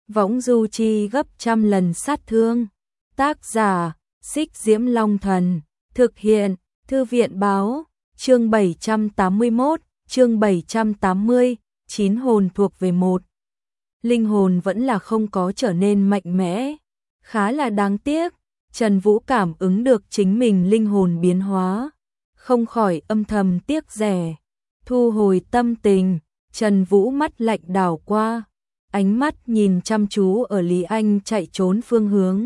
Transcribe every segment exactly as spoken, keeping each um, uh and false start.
võng du chi gấp trăm lần sát thương. Tác giả, Xích Diễm Long Thần. Thực hiện, Thư viện báo. Chương bảy trăm tám mươi mốt, chương bảy trăm tám mươi, chín hồn thuộc về một. Linh hồn vẫn là không có trở nên mạnh mẽ. Khá là đáng tiếc, Trần Vũ cảm ứng được chính mình linh hồn biến hóa. Không khỏi âm thầm tiếc rẻ. Thu hồi tâm tình, Trần Vũ mắt lạnh đảo qua. Ánh mắt nhìn chăm chú ở Lý Anh chạy trốn phương hướng.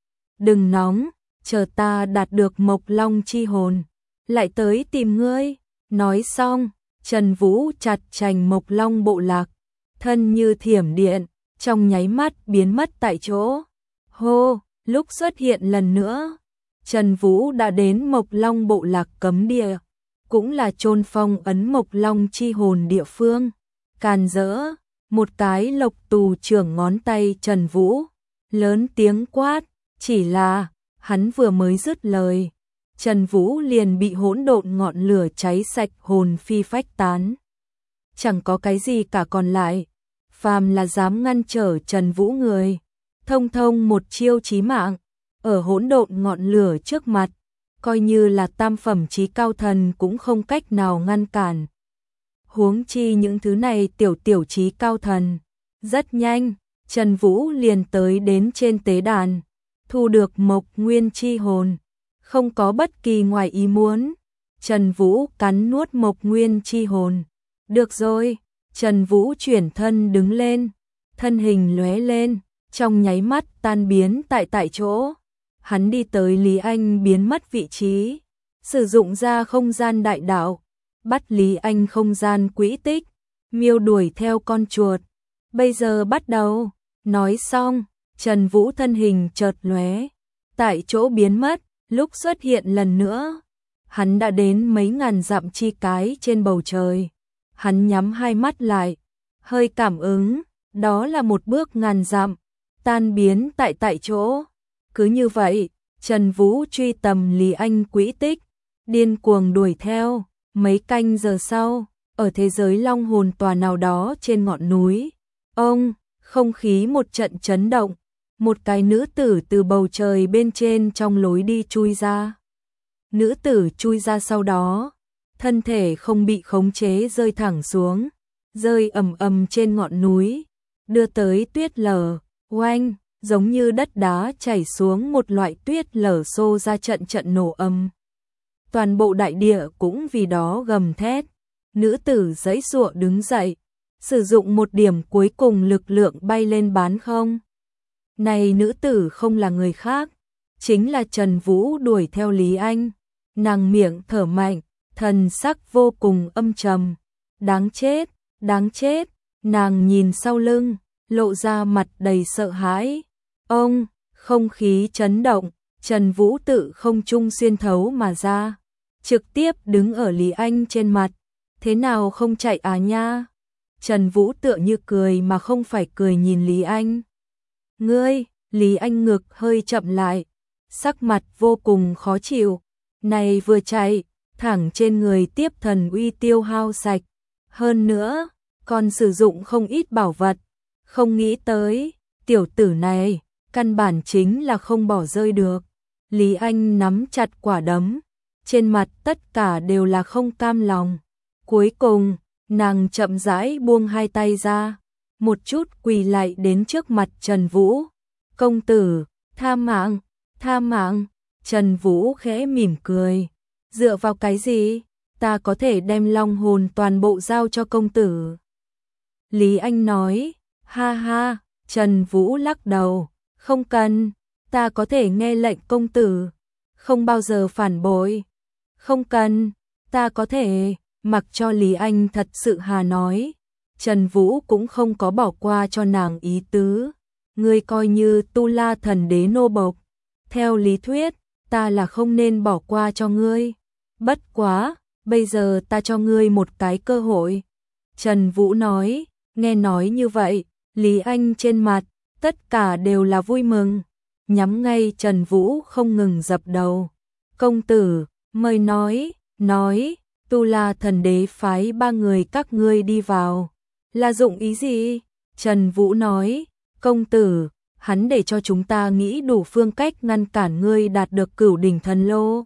Đừng nóng, chờ ta đạt được Mộc Long chi hồn, lại tới tìm ngươi. Nói xong, Trần Vũ chặt chành Mộc Long bộ lạc, thân như thiểm điện, trong nháy mắt biến mất tại chỗ. Hô, lúc xuất hiện lần nữa, Trần Vũ đã đến Mộc Long bộ lạc cấm địa, cũng là chôn phong ấn Mộc Long chi hồn địa phương. Càn rỡ, một cái lộc tù trưởng ngón tay Trần Vũ, lớn tiếng quát, chỉ là, hắn vừa mới dứt lời, Trần Vũ liền bị hỗn độn ngọn lửa cháy sạch hồn phi phách tán. Chẳng có cái gì cả còn lại, phàm là dám ngăn trở Trần Vũ người, thông thông một chiêu chí mạng, ở hỗn độn ngọn lửa trước mặt, coi như là tam phẩm chí cao thần cũng không cách nào ngăn cản. Huống chi những thứ này tiểu tiểu chí cao thần. Rất nhanh, Trần Vũ liền tới đến trên tế đàn, thu được Mộc Nguyên chi hồn. Không có bất kỳ ngoài ý muốn, Trần Vũ cắn nuốt Mộc Nguyên chi hồn. Được rồi, Trần Vũ chuyển thân đứng lên, thân hình lóe lên, trong nháy mắt tan biến tại tại chỗ. Hắn đi tới Lý Anh biến mất vị trí, sử dụng ra không gian đại đạo, bắt Lý Anh không gian quỹ tích, miêu đuổi theo con chuột. Bây giờ bắt đầu. Nói xong, Trần Vũ thân hình chợt lóe, tại chỗ biến mất, lúc xuất hiện lần nữa, hắn đã đến mấy ngàn dặm chi cái trên bầu trời. Hắn nhắm hai mắt lại, hơi cảm ứng, đó là một bước ngàn dặm, tan biến tại tại chỗ. Cứ như vậy, Trần Vũ truy tầm Lý Anh quỹ tích, điên cuồng đuổi theo. Mấy canh giờ sau, ở thế giới long hồn tòa nào đó trên ngọn núi, ông, không khí một trận chấn động, một cái nữ tử từ bầu trời bên trên trong lối đi chui ra. Nữ tử chui ra sau đó, thân thể không bị khống chế rơi thẳng xuống, rơi ầm ầm trên ngọn núi, đưa tới tuyết lở, oanh, giống như đất đá chảy xuống một loại tuyết lở xô ra trận trận nổ âm. Toàn bộ đại địa cũng vì đó gầm thét. Nữ tử giãy giụa đứng dậy, sử dụng một điểm cuối cùng lực lượng bay lên bán không. Này nữ tử không là người khác, chính là Trần Vũ đuổi theo Lý Anh. Nàng miệng thở mạnh, thần sắc vô cùng âm trầm. Đáng chết, đáng chết. Nàng nhìn sau lưng, lộ ra mặt đầy sợ hãi. Ông, không khí chấn động, Trần Vũ tự không trung xuyên thấu mà ra, trực tiếp đứng ở Lý Anh trên mặt. Thế nào không chạy à nha? Trần Vũ tựa như cười mà không phải cười nhìn Lý Anh. Ngươi, Lý Anh ngực hơi chậm lại, sắc mặt vô cùng khó chịu. Này vừa chạy, thẳng trên người tiếp thần uy tiêu hao sạch. Hơn nữa, còn sử dụng không ít bảo vật. Không nghĩ tới, tiểu tử này, căn bản chính là không bỏ rơi được. Lý Anh nắm chặt quả đấm, trên mặt tất cả đều là không cam lòng. Cuối cùng, nàng chậm rãi buông hai tay ra, một chút quỳ lại đến trước mặt Trần Vũ. Công tử, tha mạng, tha mạng. Trần Vũ khẽ mỉm cười. Dựa vào cái gì? Ta có thể đem long hồn toàn bộ giao cho công tử. Lý Anh nói, ha ha. Trần Vũ lắc đầu, không cần, ta có thể nghe lệnh công tử, không bao giờ phản bội. Không cần, ta có thể. Mặc cho Lý Anh thật sự hà nói, Trần Vũ cũng không có bỏ qua cho nàng ý tứ. Ngươi coi như Tu La thần đế nô bộc, theo lý thuyết, ta là không nên bỏ qua cho ngươi. Bất quá, bây giờ ta cho ngươi một cái cơ hội. Trần Vũ nói, nghe nói như vậy, Lý Anh trên mặt, tất cả đều là vui mừng, nhắm ngay Trần Vũ không ngừng dập đầu. Công tử, mời nói, nói. Tu La thần đế phái ba người các ngươi đi vào, là dụng ý gì? Trần Vũ nói, Công tử, hắn để cho chúng ta nghĩ đủ phương cách ngăn cản ngươi đạt được Cửu Đỉnh Thần Lô.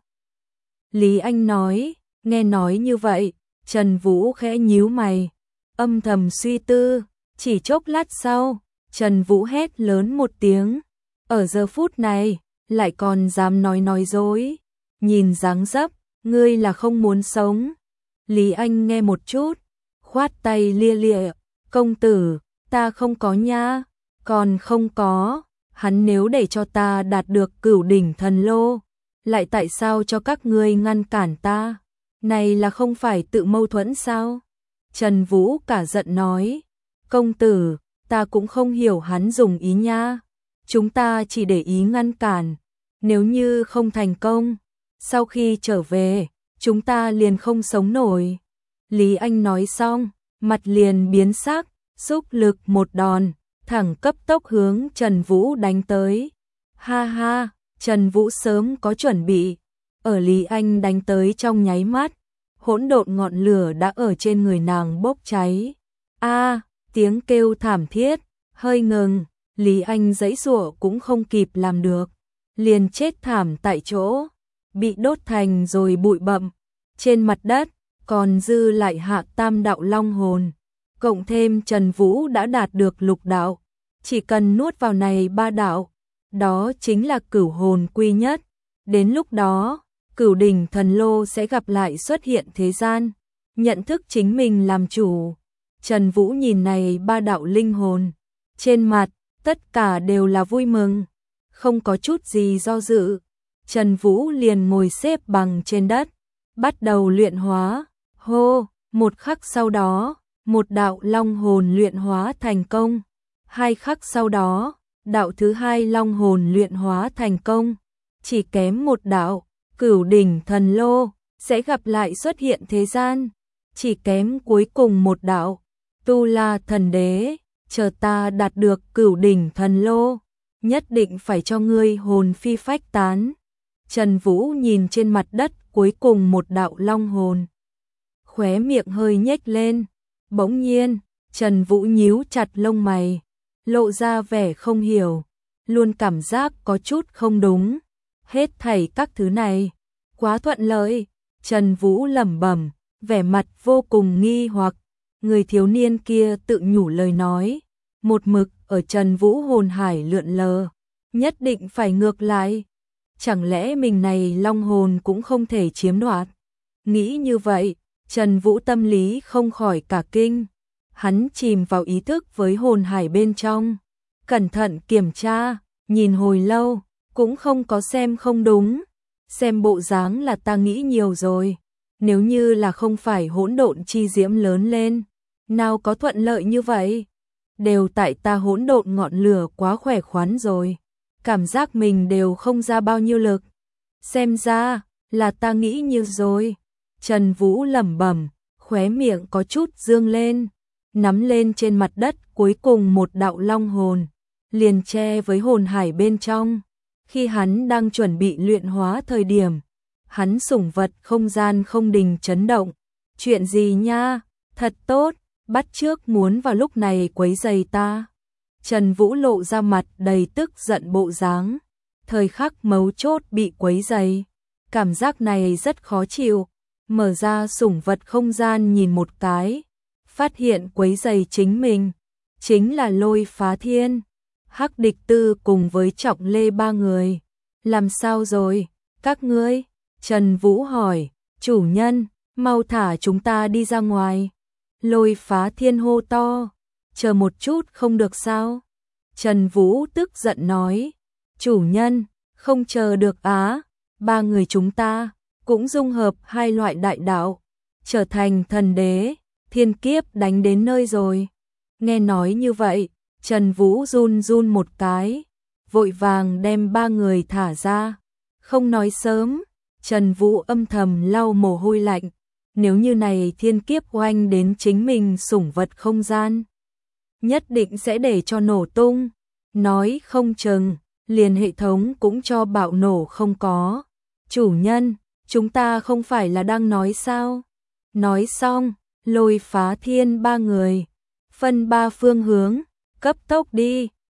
Lý Anh nói, nghe nói như vậy, Trần Vũ khẽ nhíu mày, âm thầm suy tư, chỉ chốc lát sau, Trần Vũ hét lớn một tiếng, ở giờ phút này, lại còn dám nói nói dối, nhìn dáng dấp, ngươi là không muốn sống. Lý Anh nghe một chút, khoát tay lia lịa, công tử, ta không có nha, còn không có, hắn nếu để cho ta đạt được Cửu Đỉnh Thần Lô, lại tại sao cho các ngươi ngăn cản ta, này là không phải tự mâu thuẫn sao? Trần Vũ cả giận nói, công tử, ta cũng không hiểu hắn dùng ý nha, chúng ta chỉ để ý ngăn cản, nếu như không thành công, sau khi trở về, chúng ta liền không sống nổi. Lý Anh nói xong, mặt liền biến sắc, xúc lực một đòn, thẳng cấp tốc hướng Trần Vũ đánh tới. Ha ha, Trần Vũ sớm có chuẩn bị, ở Lý Anh đánh tới trong nháy mắt, hỗn độn ngọn lửa đã ở trên người nàng bốc cháy. A, tiếng kêu thảm thiết, hơi ngừng, Lý Anh giãy giụa cũng không kịp làm được, liền chết thảm tại chỗ, bị đốt thành rồi bụi bặm. Trên mặt đất còn dư lại Hạ Tam đạo long hồn, cộng thêm Trần Vũ đã đạt được lục đạo, chỉ cần nuốt vào này ba đạo, đó chính là cửu hồn quy nhất. Đến lúc đó, Cửu Đỉnh Thần Lô sẽ gặp lại xuất hiện thế gian, nhận thức chính mình làm chủ. Trần Vũ nhìn này ba đạo linh hồn, trên mặt tất cả đều là vui mừng, không có chút gì do dự. Trần Vũ liền ngồi xếp bằng trên đất, bắt đầu luyện hóa. Hô, một khắc sau đó, một đạo long hồn luyện hóa thành công. Hai khắc sau đó, đạo thứ hai long hồn luyện hóa thành công. Chỉ kém một đạo, Cửu Đỉnh Thần Lô sẽ gặp lại xuất hiện thế gian. Chỉ kém cuối cùng một đạo, Tu La Thần Đế, chờ ta đạt được Cửu Đỉnh Thần Lô, nhất định phải cho ngươi hồn phi phách tán. Trần Vũ nhìn trên mặt đất cuối cùng một đạo long hồn, khóe miệng hơi nhếch lên. Bỗng nhiên, Trần Vũ nhíu chặt lông mày, lộ ra vẻ không hiểu, luôn cảm giác có chút không đúng. Hết thảy các thứ này, quá thuận lợi. Trần Vũ lẩm bẩm, vẻ mặt vô cùng nghi hoặc. Người thiếu niên kia tự nhủ lời nói, một mực ở Trần Vũ hồn hải lượn lờ, nhất định phải ngược lại. Chẳng lẽ mình này long hồn cũng không thể chiếm đoạt? Nghĩ như vậy, Trần Vũ tâm lý không khỏi cả kinh. Hắn chìm vào ý thức với hồn hải bên trong, cẩn thận kiểm tra, nhìn hồi lâu, cũng không có xem không đúng. Xem bộ dáng là ta nghĩ nhiều rồi, nếu như là không phải hỗn độn chi diễm lớn lên, nào có thuận lợi như vậy. Đều tại ta hỗn độn ngọn lửa quá khỏe khoắn rồi, cảm giác mình đều không ra bao nhiêu lực. Xem ra là ta nghĩ nhiều rồi. Trần Vũ lẩm bẩm, khóe miệng có chút dương lên, nắm lên trên mặt đất cuối cùng một đạo long hồn, liền che với hồn hải bên trong. Khi hắn đang chuẩn bị luyện hóa thời điểm, hắn sủng vật không gian không đình chấn động. Chuyện gì nha, thật tốt, bắt trước muốn vào lúc này quấy rầy ta. Trần Vũ lộ ra mặt đầy tức giận bộ dáng, thời khắc mấu chốt bị quấy rầy, cảm giác này rất khó chịu. Mở ra sủng vật không gian nhìn một cái, phát hiện quấy rầy chính mình chính là Lôi Phá Thiên, Hắc Địch Tư cùng với Trọng Lê ba người. Làm sao rồi, các ngươi? Trần Vũ hỏi. Chủ nhân, mau thả chúng ta đi ra ngoài. Lôi Phá Thiên hô to. Chờ một chút không được sao? Trần Vũ tức giận nói. Chủ nhân, không chờ được á, ba người chúng ta cũng dung hợp hai loại đại đạo, trở thành thần đế, thiên kiếp đánh đến nơi rồi. Nghe nói như vậy, Trần Vũ run run một cái, vội vàng đem ba người thả ra. Không nói sớm, Trần Vũ âm thầm lau mồ hôi lạnh, nếu như này thiên kiếp oanh đến chính mình sủng vật không gian, nhất định sẽ để cho nổ tung, nói không chừng, liền hệ thống cũng cho bạo nổ không có. Chủ nhân, chúng ta không phải là đang nói sao? Nói xong, Lôi Phá Thiên ba người, phân ba phương hướng, cấp tốc đi,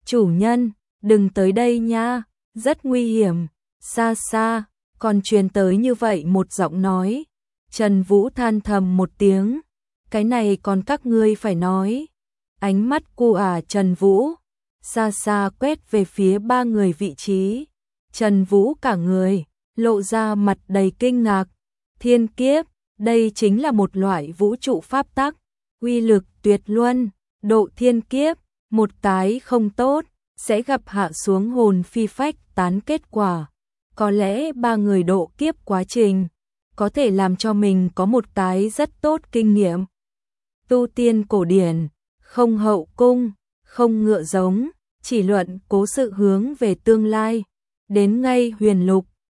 Chủ nhân, đừng tới đây nha, rất nguy hiểm. Xa xa, còn truyền tới như vậy một giọng nói. Trần Vũ than thầm một tiếng, cái này còn các ngươi phải nói. Ánh mắt cu ả Trần Vũ, xa xa quét về phía ba người vị trí. Trần Vũ cả người, lộ ra mặt đầy kinh ngạc. Thiên kiếp, đây chính là một loại vũ trụ pháp tắc, uy lực tuyệt luân, độ thiên kiếp, một cái không tốt, sẽ gặp hạ xuống hồn phi phách tán kết quả. Có lẽ ba người độ kiếp quá trình, có thể làm cho mình có một cái rất tốt kinh nghiệm. Tu tiên cổ điển, không hậu cung, không ngựa giống, chỉ luận cố sự hướng về tương lai. Đến ngay huyền lục,